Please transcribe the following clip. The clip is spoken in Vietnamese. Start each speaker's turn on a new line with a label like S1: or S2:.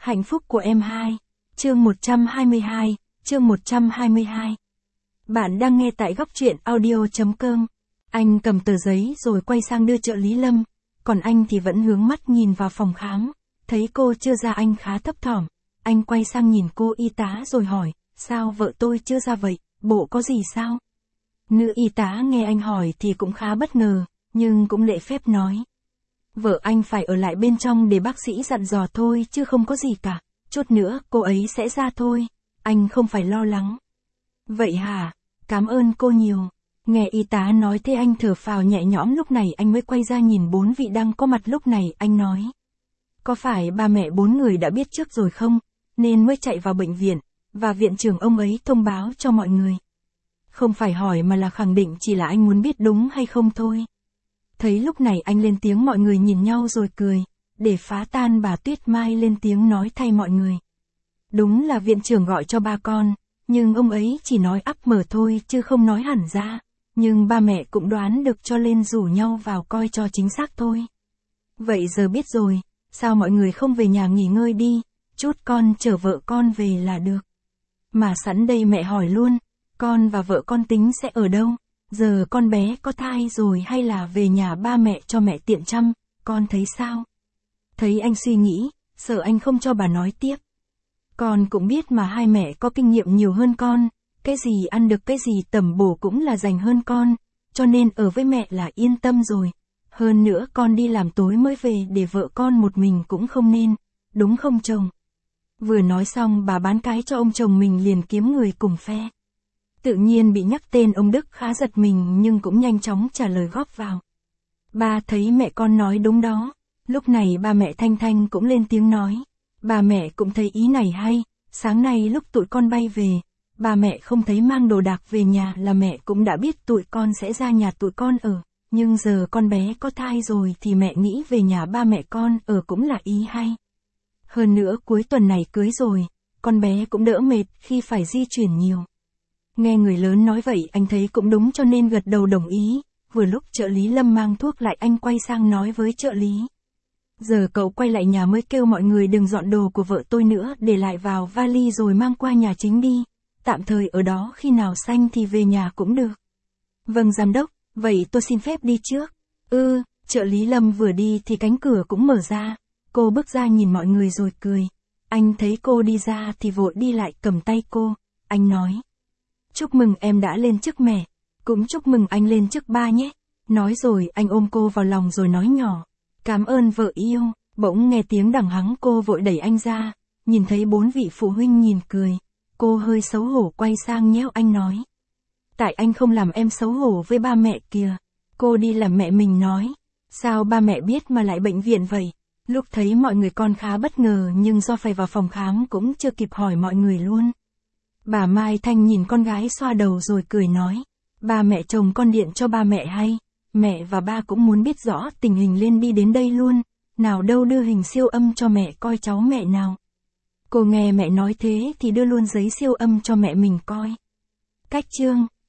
S1: Hạnh phúc của em 2. Chương 122, chương 122. Bạn đang nghe tại góc truyện audio.com. Anh cầm tờ giấy rồi quay sang đưa trợ lý Lâm, còn anh thì vẫn hướng mắt nhìn vào phòng khám. Thấy cô chưa ra anh khá thấp thỏm. Anh quay sang nhìn cô y tá rồi hỏi, sao vợ tôi chưa ra vậy, bộ có gì sao? Nữ y tá nghe anh hỏi thì cũng khá bất ngờ, nhưng cũng lễ phép nói. Vợ anh phải ở lại bên trong để bác sĩ dặn dò thôi chứ không có gì cả, chút nữa cô ấy sẽ ra thôi, anh không phải lo lắng. Vậy hả, cảm ơn cô nhiều. Nghe y tá nói thế anh thở phào nhẹ nhõm, lúc này anh mới quay ra nhìn 4 vị đang có mặt lúc này, anh nói. Có phải ba mẹ 4 người đã biết trước rồi không, nên mới chạy vào bệnh viện, và viện trưởng ông ấy thông báo cho mọi người. Không phải hỏi mà là khẳng định, chỉ là anh muốn biết đúng hay không thôi. Thấy lúc này anh lên tiếng mọi người nhìn nhau rồi cười, để phá tan bà Tuyết Mai lên tiếng nói thay mọi người. Đúng là viện trưởng gọi cho ba con, nhưng ông ấy chỉ nói ắp mở thôi chứ không nói hẳn ra, nhưng ba mẹ cũng đoán được cho nên rủ nhau vào coi cho chính xác thôi. Vậy giờ biết rồi, sao mọi người không về nhà nghỉ ngơi đi, chút con chở vợ con về là được. Mà sẵn đây mẹ hỏi luôn, con và vợ con tính sẽ ở đâu? Giờ con bé có thai rồi hay là về nhà ba mẹ cho mẹ tiện chăm, con thấy sao? Thấy anh suy nghĩ, sợ anh không cho bà nói tiếp. Con cũng biết mà hai mẹ có kinh nghiệm nhiều hơn con, cái gì ăn được cái gì tẩm bổ cũng là dành hơn con, cho nên ở với mẹ là yên tâm rồi. Hơn nữa con đi làm tối mới về để vợ con một mình cũng không nên, đúng không chồng? Vừa nói xong bà bán cái cho ông chồng mình liền kiếm người cùng phe. Tự nhiên bị nhắc tên ông Đức khá giật mình nhưng cũng nhanh chóng trả lời góp vào. Ba thấy mẹ con nói đúng đó. Lúc này ba mẹ Thanh Thanh cũng lên tiếng nói. Bà mẹ cũng thấy ý này hay, sáng nay lúc tụi con bay về, bà mẹ không thấy mang đồ đạc về nhà là mẹ cũng đã biết tụi con sẽ ra nhà tụi con ở. Nhưng giờ con bé có thai rồi thì mẹ nghĩ về nhà ba mẹ con ở cũng là ý hay. Hơn nữa cuối tuần này cưới rồi, con bé cũng đỡ mệt khi phải di chuyển nhiều. Nghe người lớn nói vậy anh thấy cũng đúng cho nên gật đầu đồng ý, vừa lúc trợ lý Lâm mang thuốc lại anh quay sang nói với trợ lý. Giờ cậu quay lại nhà mới kêu mọi người đừng dọn đồ của vợ tôi nữa, để lại vào vali rồi mang qua nhà chính đi, tạm thời ở đó khi nào xanh thì về nhà cũng được. Vâng giám đốc, vậy tôi xin phép đi trước. Trợ lý Lâm vừa đi thì cánh cửa cũng mở ra, cô bước ra nhìn mọi người rồi cười. Anh thấy cô đi ra thì vội đi lại cầm tay cô, anh nói. Chúc mừng em đã lên chức mẹ, cũng chúc mừng anh lên chức ba nhé. Nói rồi anh ôm cô vào lòng rồi nói nhỏ. Cảm ơn vợ yêu. Bỗng nghe tiếng đằng hắng cô vội đẩy anh ra, nhìn thấy 4 vị phụ huynh nhìn cười. Cô hơi xấu hổ quay sang nhéo anh nói. Tại anh không làm em xấu hổ với ba mẹ kìa. Cô đi làm mẹ mình nói. Sao ba mẹ biết mà lại bệnh viện vậy? Lúc thấy mọi người con khá bất ngờ nhưng do phải vào phòng khám cũng chưa kịp hỏi mọi người luôn. Bà Mai Thanh nhìn con gái xoa đầu rồi cười nói. Ba mẹ chồng con điện cho ba mẹ hay. Mẹ và ba cũng muốn biết rõ tình hình lên đi đến đây luôn. Nào đâu đưa hình siêu âm cho mẹ coi cháu mẹ nào. Cô nghe mẹ nói thế thì đưa luôn giấy siêu âm cho mẹ mình coi. Cách chương